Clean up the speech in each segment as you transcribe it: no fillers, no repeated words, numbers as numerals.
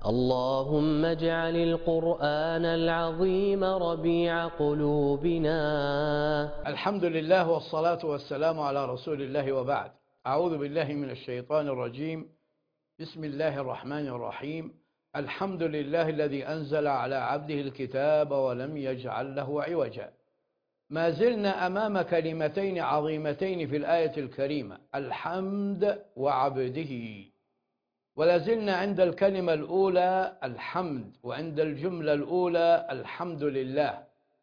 اللهم اجعل القرآن العظيم ربيع قلوبنا. الحمد لله والصلاة والسلام على رسول الله، وبعد. أعوذ بالله من الشيطان الرجيم. بسم الله الرحمن الرحيم. الحمد لله الذي أنزل على عبده الكتاب ولم يجعل له عوجا. ما زلنا أمام كلمتين عظيمتين في الآية الكريمة، الحمد وعبده. ولازلنا عند الكلمة الأولى الحمد، وعند الجملة الأولى الحمد لله.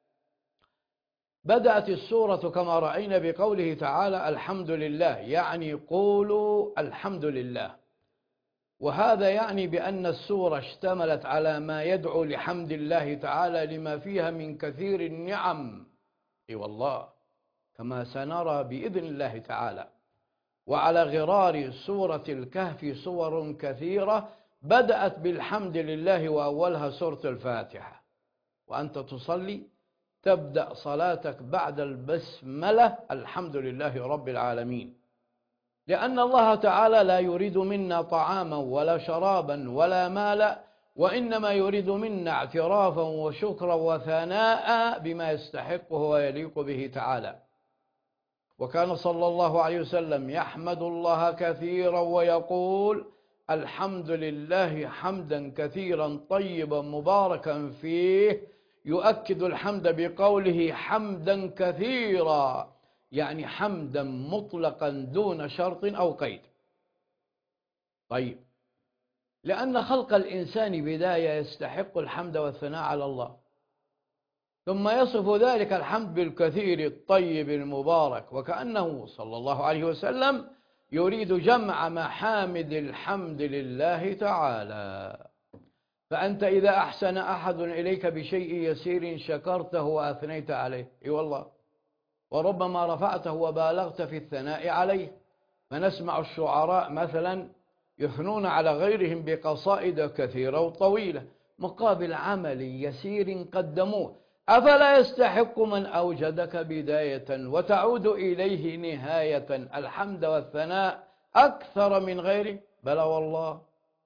بدأت السورة كما رأينا بقوله تعالى الحمد لله، يعني قولوا الحمد لله. وهذا يعني بأن السورة اشتملت على ما يدعو لحمد الله تعالى لما فيها من كثير النعم، اي والله، كما سنرى بإذن الله تعالى. وعلى غرار سورة الكهف صور كثيرة بدأت بالحمد لله، وأولها سورة الفاتحة. وأنت تصلي تبدأ صلاتك بعد البسملة الحمد لله رب العالمين، لأن الله تعالى لا يريد منا طعاما ولا شرابا ولا مالا، وإنما يريد منا اعترافا وشكرا وثناء بما يستحقه ويليق به تعالى. وكان صلى الله عليه وسلم يحمد الله كثيرا ويقول الحمد لله حمدا كثيرا طيبا مباركا فيه، يؤكد الحمد بقوله حمدا كثيرا، يعني حمدا مطلقا دون شرط أو قيد. طيب، لأن خلق الإنسان بداية يستحق الحمد والثناء على الله، ثم يصف ذلك الحمد بالكثير الطيب المبارك، وكأنه صلى الله عليه وسلم يريد جمع محامد الحمد لله تعالى. فأنت إذا أحسن أحد إليك بشيء يسير شكرته وأثنيت عليه، اي والله، وربما رفعته وبالغت في الثناء عليه. فنسمع الشعراء مثلا يثنون على غيرهم بقصائد كثيرة وطويلة مقابل عمل يسير قدموه. أفلا يستحق من أوجدك بداية وتعود إليه نهاية الحمد والثناء أكثر من غيره؟ بلى والله.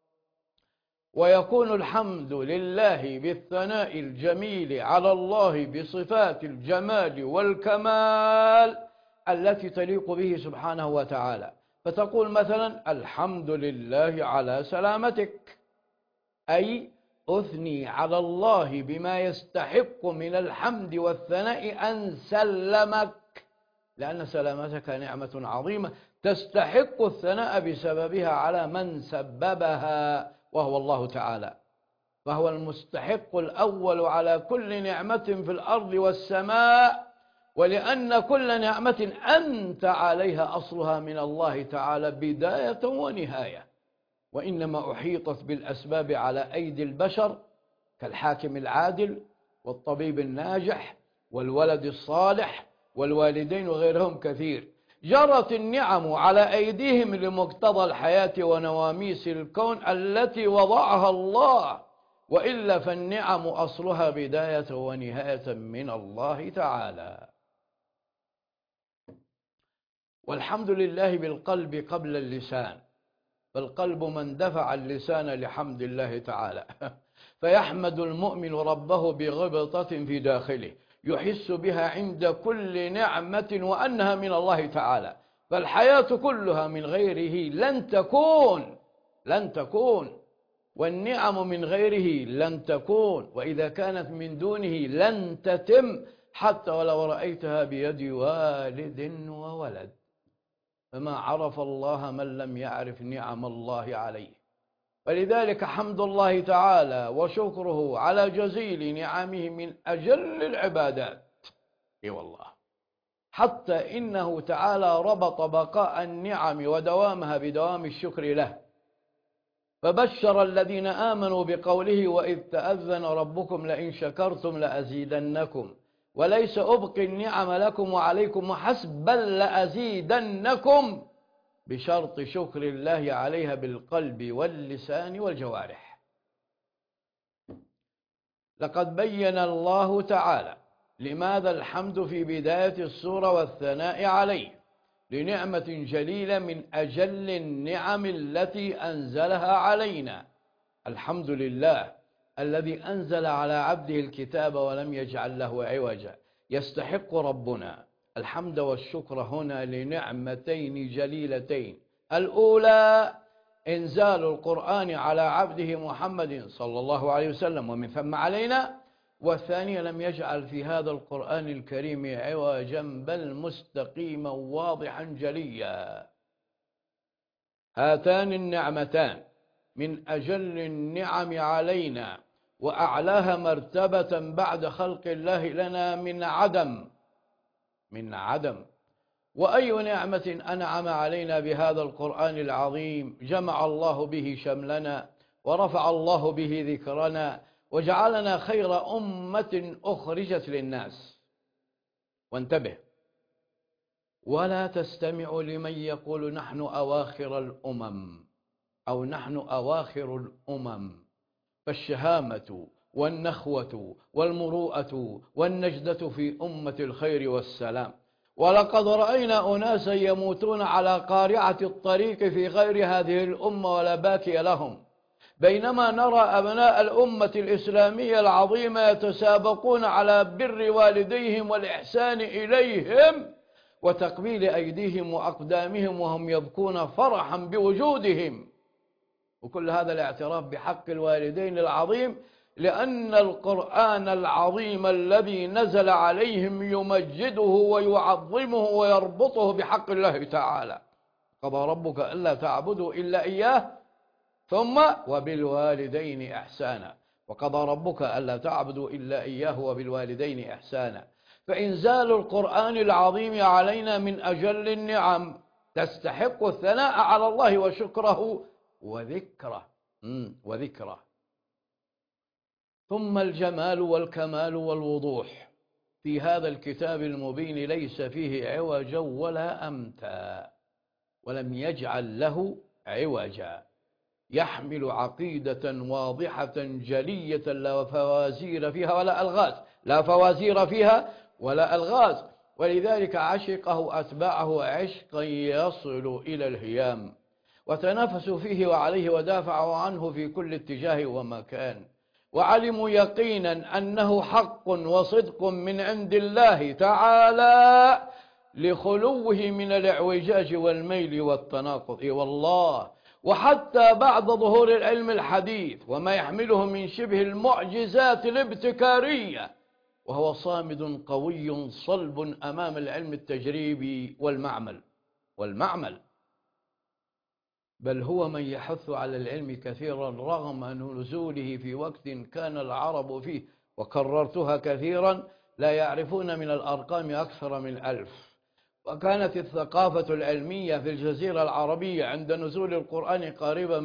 ويكون الحمد لله بالثناء الجميل على الله بصفات الجمال والكمال التي تليق به سبحانه وتعالى. فتقول مثلا الحمد لله على سلامتك، أي أثني على الله بما يستحق من الحمد والثناء أن سلمك، لأن سلامتك نعمة عظيمة تستحق الثناء بسببها على من سببها، وهو الله تعالى. فهو المستحق الأول على كل نعمة في الأرض والسماء، ولأن كل نعمة أنت عليها أصلها من الله تعالى بداية ونهاية، وإنما أحيطت بالأسباب على أيدي البشر، كالحاكم العادل والطبيب الناجح والولد الصالح والوالدين وغيرهم كثير. جرت النعم على أيديهم لمقتضى الحياة ونواميس الكون التي وضعها الله، وإلا فالنعم أصلها بداية ونهاية من الله تعالى. والحمد لله بالقلب قبل اللسان، فالقلب من دفع اللسان لحمد الله تعالى. فيحمد المؤمن ربه بغبطة في داخله يحس بها عند كل نعمة وأنها من الله تعالى. فالحياة كلها من غيره لن تكون، والنعم من غيره لن تكون، وإذا كانت من دونه لن تتم، حتى ولو رأيتها بيد والد وولد. فما عرف الله من لم يعرف نعم الله عليه. ولذلك حمد الله تعالى وشكره على جزيل نعمه من أجل العبادات، اي والله، حتى إنه تعالى ربط بقاء النعم ودوامها بدوام الشكر له، فبشر الذين آمنوا بقوله وإذ تأذن ربكم لئن شكرتم لأزيدنكم وليس أبقي النعم لكم وعليكم وحسب بل لأزيدنكم، بشرط شكر الله عليها بالقلب واللسان والجوارح. لقد بين الله تعالى لماذا الحمد في بداية السورة والثناء عليه، لنعمة جليلة من أجل النعم التي أنزلها علينا، الحمد لله الذي أنزل على عبده الكتاب ولم يجعل له عوجا. يستحق ربنا الحمد والشكر هنا لنعمتين جليلتين: الأولى إنزال القرآن على عبده محمد صلى الله عليه وسلم ومن ثم علينا، والثانية لم يجعل في هذا القرآن الكريم عوجا بل مستقيما واضحا جليا. هاتان النعمتان من أجل النعم علينا وأعلاها مرتبة بعد خلق الله لنا من عدم. وأي نعمة أنعم علينا بهذا القرآن العظيم، جمع الله به شملنا ورفع الله به ذكرنا وجعلنا خير أمة أخرجت للناس. وانتبه، ولا تستمع لمن يقول نحن أواخر الأمم أو نحن أواخر الأمم، فالشهامة والنخوة والمروءة والنجدة في أمة الخير والسلام. ولقد رأينا أناسا يموتون على قارعة الطريق في غير هذه الأمة ولا باكي لهم، بينما نرى أبناء الأمة الإسلامية العظيمة يتسابقون على بر والديهم والإحسان إليهم وتقبيل أيديهم وأقدامهم وهم يبكون فرحا بوجودهم. وكل هذا الاعتراف بحق الوالدين العظيم، لأن القرآن العظيم الذي نزل عليهم يمجده ويعظمه ويربطه بحق الله تعالى. قضى ربك ألا تعبدوا إلا إياه ثم وبالوالدين إحسانا، وقضى ربك ألا تعبدوا إلا إياه وبالوالدين إحسانا. فإنزال القرآن العظيم علينا من أجل النعم تستحق الثناء على الله وشكره وذكره. ثم الجمال والكمال والوضوح في هذا الكتاب المبين ليس فيه عوجا ولا أمتا، ولم يجعل له عوجا، يحمل عقيدة واضحة جلية لا فوازير فيها ولا ألغاز، ولذلك عشقه أتباعه عشقا يصل إلى الهيام، وتنافسوا فيه وعليه ودافعوا عنه في كل اتجاه ومكان، وعلموا يقينا أنه حق وصدق من عند الله تعالى لخلوه من الاعوجاج والميل والتناقض. والله، وحتى بعد ظهور العلم الحديث وما يحمله من شبه المعجزات الابتكارية، وهو صامد قوي صلب أمام العلم التجريبي والمعمل، بل هو من يحث على العلم كثيرا رغم نزوله في وقت كان العرب فيه، وكررتها كثيرا، لا يعرفون من الأرقام أكثر من 1000. وكانت الثقافة العلمية في الجزيرة العربية عند نزول القرآن قريبة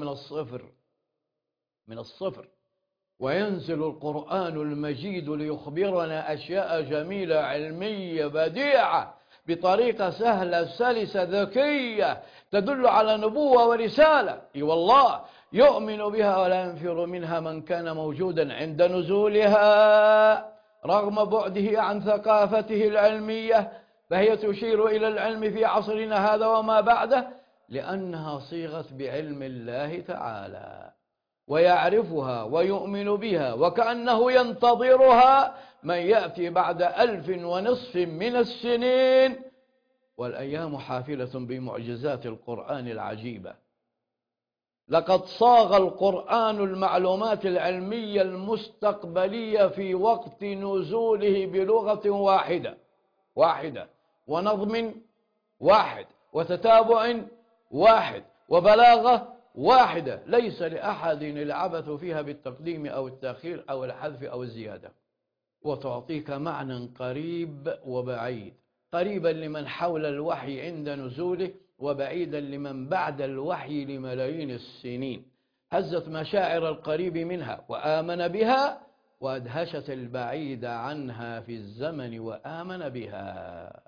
من الصفر. وينزل القرآن المجيد ليخبرنا أشياء جميلة علمية بديعة بطريقة سهلة سلسة ذكية تدل على نبوة ورسالة. والله، يؤمن بها ولا ينفر منها من كان موجودا عند نزولها رغم بعده عن ثقافته العلمية، فهي تشير إلى العلم في عصرنا هذا وما بعده، لأنها صيغت بعلم الله تعالى، ويعرفها ويؤمن بها وكأنه ينتظرها من يأتي بعد 1050 من السنين، والأيام حافلة بمعجزات القرآن العجيبة. لقد صاغ القرآن المعلومات العلمية المستقبلية في وقت نزوله بلغة واحدة ونظم واحد وتتابع واحد وبلاغة واحدة، ليس لأحد العبث فيها بالتقديم أو التأخير أو الحذف أو الزيادة، وتعطيك معنى قريب وبعيد، قريبا لمن حول الوحي عند نزوله وبعيدا لمن بعد الوحي لملايين السنين، هزت مشاعر القريب منها وآمن بها، وأدهشت البعيد عنها في الزمن وآمن بها.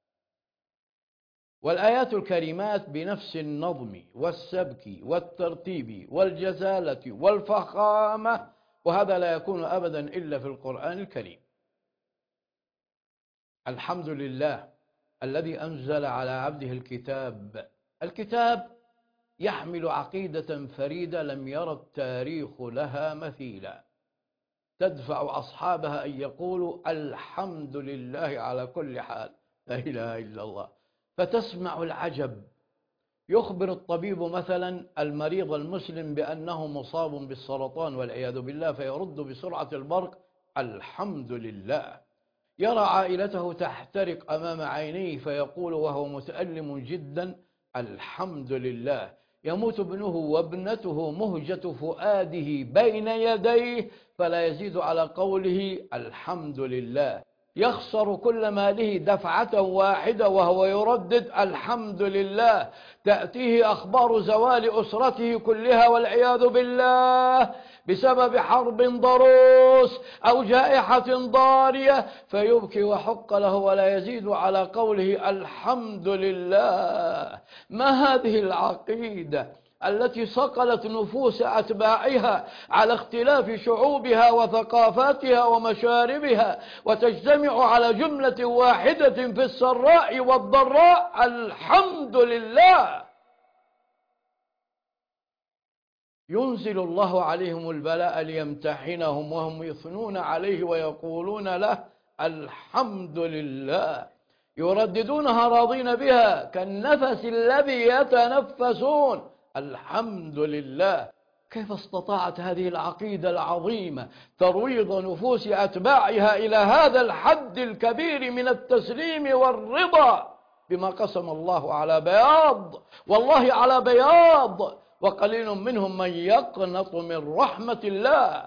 والآيات الكريمات بنفس النظم والسبك والترتيب والجزالة والفخامة، وهذا لا يكون أبدا إلا في القرآن الكريم. الحمد لله الذي أنزل على عبده الكتاب يحمل عقيدة فريدة لم يرى التاريخ لها مثيلا، تدفع أصحابها أن يقولوا الحمد لله على كل حال، لا إله إلا الله. فتسمع العجب، يخبر الطبيب مثلا المريض المسلم بأنه مصاب بالسرطان والعياذ بالله، فيرد بسرعة البرق الحمد لله. يرى عائلته تحترق أمام عينيه فيقول وهو متألم جدا الحمد لله. يموت ابنه وابنته مهجة فؤاده بين يديه فلا يزيد على قوله الحمد لله. يخسر كل ماله دفعة واحدة وهو يردد الحمد لله. تأتيه أخبار زوال أسرته كلها والعياذ بالله بسبب حرب ضروس أو جائحة ضارية فيبكي وحق له ولا يزيد على قوله الحمد لله. ما هذه العقيدة التي صقلت نفوس أتباعها على اختلاف شعوبها وثقافاتها ومشاربها وتجتمع على جملة واحدة في السراء والضراء الحمد لله؟ ينزل الله عليهم البلاء ليمتحنهم وهم يثنون عليه ويقولون له الحمد لله، يرددونها راضين بها كالنفس الذي يتنفسون الحمد لله. كيف استطاعت هذه العقيدة العظيمة ترويض نفوس أتباعها إلى هذا الحد الكبير من التسليم والرضا بما قسم الله على بياض، والله على بياض، وقليل منهم من يقنط من رحمة الله.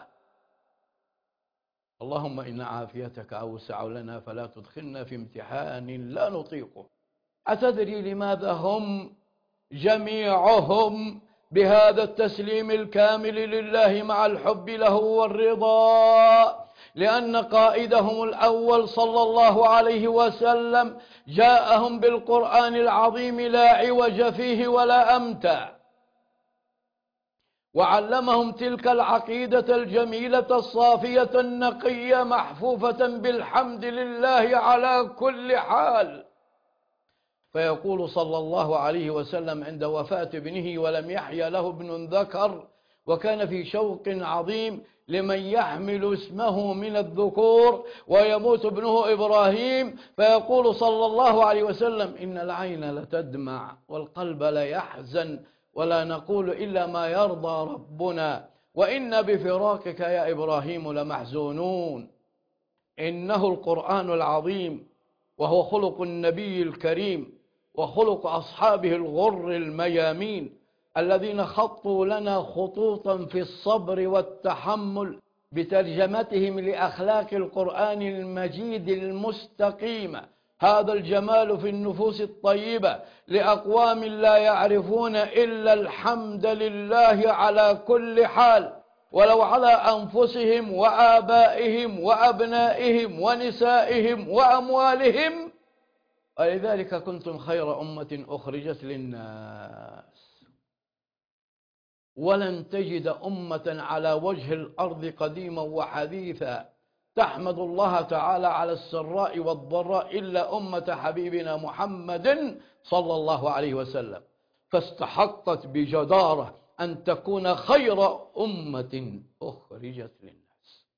اللهم إن عافيتك أوسع لنا فلا تدخلنا في امتحان لا نطيقه. أتدري لماذا هم جميعهم بهذا التسليم الكامل لله مع الحب له والرضا؟ لأن قائدهم الأول صلى الله عليه وسلم جاءهم بالقرآن العظيم لا عوج فيه ولا أمتع، وعلمهم تلك العقيدة الجميلة الصافية النقية محفوفة بالحمد لله على كل حال. فيقول صلى الله عليه وسلم عند وفاة ابنه ولم يحيى له ابن ذكر وكان في شوق عظيم لمن يحمل اسمه من الذكور ويموت ابنه إبراهيم، فيقول صلى الله عليه وسلم إن العين لتدمع والقلب ليحزن ولا نقول إلا ما يرضى ربنا وإن بفراقك يا إبراهيم لمحزونون. إنه القرآن العظيم وهو خلق النبي الكريم وخلق أصحابه الغر الميامين الذين خطوا لنا خطوطا في الصبر والتحمل بترجمتهم لأخلاق القرآن المجيد المستقيمة. هذا الجمال في النفوس الطيبة لأقوام لا يعرفون إلا الحمد لله على كل حال، ولو على أنفسهم وآبائهم وأبنائهم ونسائهم وأموالهم. ولذلك كنتم خير أمة أخرجت للناس، ولن تجد أمة على وجه الأرض قديما وحديثا تحمد الله تعالى على السراء والضراء إلا أمة حبيبنا محمد صلى الله عليه وسلم، فاستحقت بجدارة أن تكون خير أمة أخرجت للناس.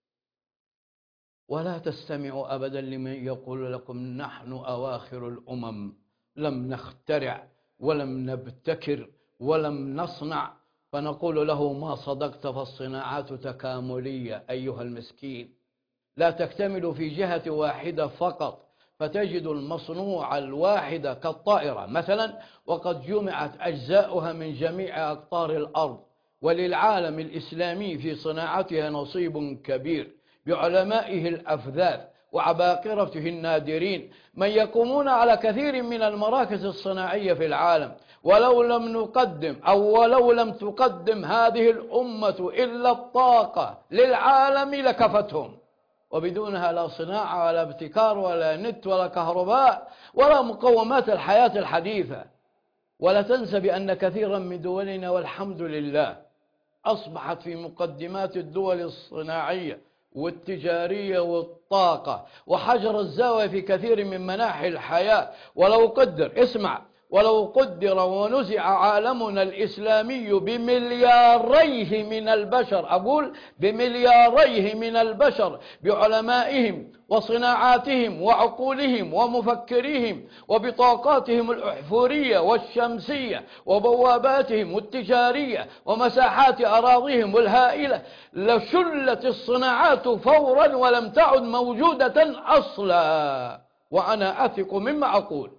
ولا تستمعوا أبدا لمن يقول لكم نحن أواخر الأمم، لم نخترع ولم نبتكر ولم نصنع، فنقول له ما صدقت، فالصناعات تكاملية أيها المسكين، لا تكتمل في جهة واحدة فقط، فتجد المصنوع الواحدة كالطائرة مثلا وقد جمعت أجزاؤها من جميع أقطار الأرض، وللعالم الإسلامي في صناعتها نصيب كبير بعلمائه الأفذاذ وعباقرته النادرين من يقومون على كثير من المراكز الصناعية في العالم. ولو لم تقدم هذه الأمة إلا الطاقة للعالم لكفتهم، وبدونها لا صناعة ولا ابتكار ولا نت ولا كهرباء ولا مقومات الحياة الحديثة. ولا تنسى بأن كثيرا من دولنا والحمد لله أصبحت في مقدمات الدول الصناعية والتجارية والطاقة وحجر الزاوية في كثير من مناحي الحياة. ولو قدر اسمع ولو قدر ونزع عالمنا الإسلامي بملياريه من البشر، أقول بملياريه من البشر، بعلمائهم وصناعاتهم وعقولهم ومفكريهم وبطاقاتهم الأحفورية والشمسية وبواباتهم التجارية ومساحات أراضيهم الهائلة، لشلت الصناعات فورا ولم تعد موجودة أصلا. وأنا أثق مما أقول.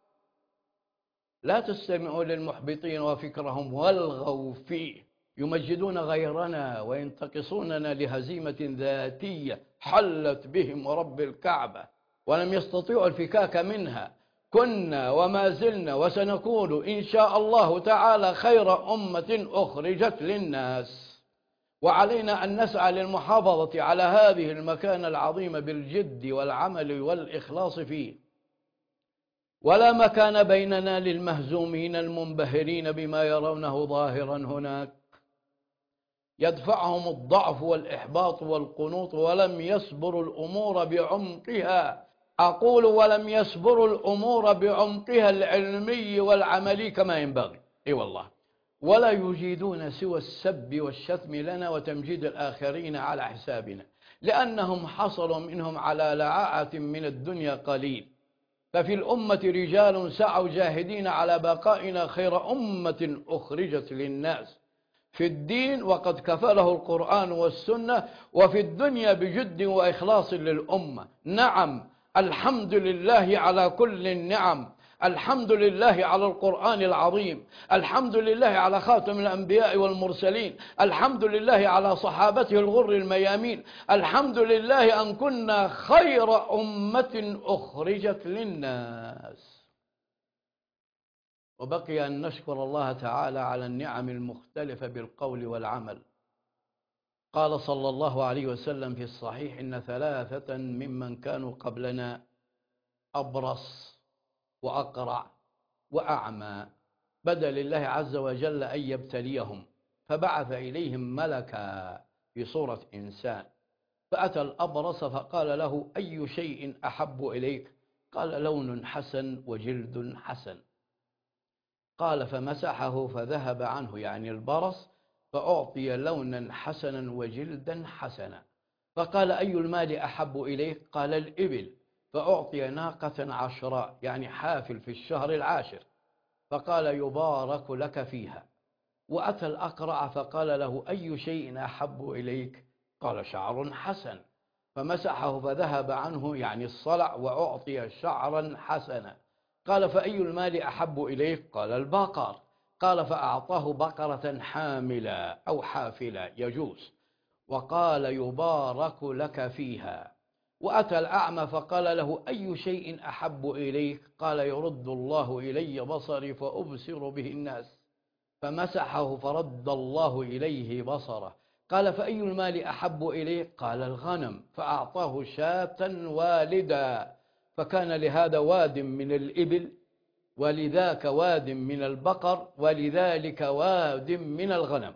لا تستمعوا للمحبطين وفكرهم والغوا فيه، يمجدون غيرنا وينتقصوننا لهزيمة ذاتية حلت بهم رب الكعبة ولم يستطيعوا الفكاك منها. كنا وما زلنا وسنكون إن شاء الله تعالى خير أمة أخرجت للناس، وعلينا أن نسعى للمحافظة على هذه المكانة العظيمة بالجد والعمل والإخلاص فيه. ولا مكان بيننا للمهزومين المنبهرين بما يرونه ظاهرا هناك، يدفعهم الضعف والإحباط والقنوط، ولم يصبروا الأمور بعمقها. أقول ولم يصبروا الأمور بعمقها العلمي والعملي كما ينبغي. إي والله. ولا يجيدون سوى السب والشتم لنا وتمجيد الآخرين على حسابنا، لأنهم حصلوا منهم على لعاعة من الدنيا قليل. ففي الأمة رجال سعوا جاهدين على بقائنا خير أمة أخرجت للناس في الدين، وقد كفله القرآن والسنة، وفي الدنيا بجد وإخلاص للأمة. نعم، الحمد لله على كل النعم، الحمد لله على القرآن العظيم، الحمد لله على خاتم الأنبياء والمرسلين، الحمد لله على صحابته الغر الميامين، الحمد لله أن كنا خير أمة أخرجت للناس. وبقي أن نشكر الله تعالى على النعم المختلفة بالقول والعمل. قال صلى الله عليه وسلم في الصحيح: إن ثلاثة ممن كانوا قبلنا أبرص وأقرع وأعمى بدا لله عز وجل أن يبتليهم، فبعث إليهم ملكا في صورة إنسان، فأتى الأبرص فقال له: أي شيء أحب إليك؟ قال: لون حسن وجلد حسن. قال: فمسحه فذهب عنه، يعني البرص، فأعطي لونا حسنا وجلدا حسنا. فقال: أي المال أحب إليك؟ قال: الإبل. فأعطي ناقة عشراء، يعني حافل في الشهر العاشر. فقال: يبارك لك فيها. وأتى الأقرع فقال له: أي شيء أحب إليك؟ قال: شعر حسن. فمسحه فذهب عنه، يعني الصلع، وأعطي شعرا حسنا. قال: فأي المال أحب إليك؟ قال: البقر. قال: فأعطاه بقرة حاملة أو حافلة، يجوز. وقال: يبارك لك فيها. وأتى الأعمى فقال له: أي شيء أحب إليك؟ قال: يرد الله إلي بصري فأبصر به الناس. فمسحه فرد الله إليه بصره. قال: فأي المال أحب إليك؟ قال: الغنم. فأعطاه شاة والدا، فكان لهذا واد من الإبل، ولذاك واد من البقر، ولذلك واد من الغنم.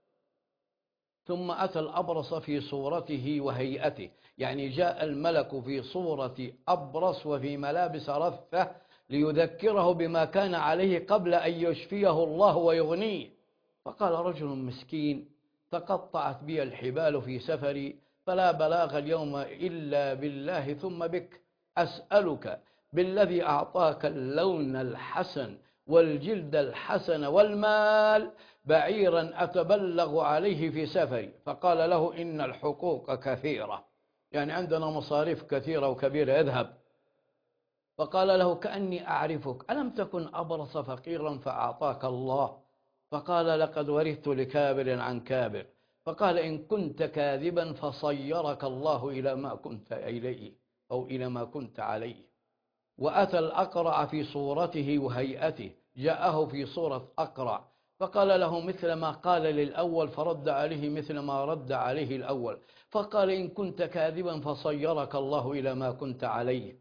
ثم أتى الأبرص في صورته وهيئته، يعني جاء الملك في صورة أبرص وفي ملابس رثة ليذكره بما كان عليه قبل أن يشفيه الله ويغنيه. فقال: رجل مسكين تقطعت بي الحبال في سفري، فلا بلاغ اليوم إلا بالله ثم بك، أسألك بالذي أعطاك اللون الحسن والجلد الحسن والمال بعيرا أتبلغ عليه في سفري. فقال له: إن الحقوق كثيرة، يعني عندنا مصاريف كثيرة وكبيرة، اذهب. فقال له: كأني أعرفك، ألم تكن أبرص فقيرا فأعطاك الله؟ فقال: لقد ورثت لكابر عن كابر. فقال: إن كنت كاذبا فصيرك الله إلى ما كنت إليه أو إلى ما كنت عليه. وأتى الأقرع في صورته وهيئته، جاءه في صورة أقرع، فقال له مثل ما قال للأول، فرد عليه مثل ما رد عليه الأول. فقال: إن كنت كاذبا فصيرك الله إلى ما كنت عليه.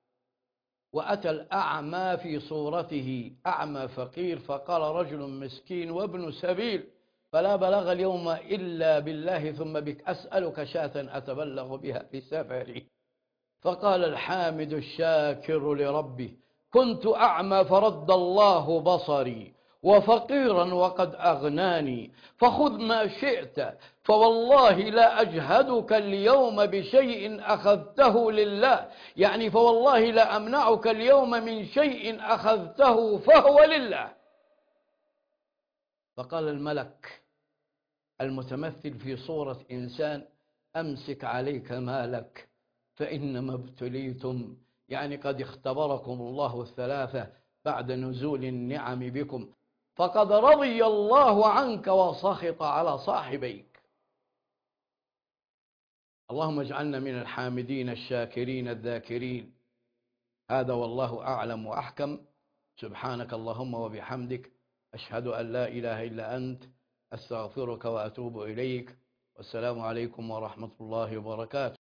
وأتى الأعمى في صورته أعمى فقير، فقال: رجل مسكين وابن سبيل، فلا بلغ اليوم إلا بالله ثم بك، أسألك شاة أتبلغ بها في سفري. فقال الحامد الشاكر لربه: كنت أعمى فرد الله بصري وفقيرا وقد أغناني فخذ ما شئت فوالله لا أجهدك اليوم بشيء أخذته لله، يعني فوالله لا أمنعك اليوم من شيء أخذته فهو لله. فقال الملك المتمثل في صورة إنسان: أمسك عليك مالك فإنما ابتليتم، يعني قد اختبركم الله الثلاثة بعد نزول النعم بكم، فقد رضي الله عنك وسخط على صاحبيك. اللهم اجعلنا من الحامدين الشاكرين الذاكرين. هذا والله أعلم وأحكم. سبحانك اللهم وبحمدك، أشهد أن لا إله إلا أنت، أستغفرك وأتوب إليك. والسلام عليكم ورحمة الله وبركاته.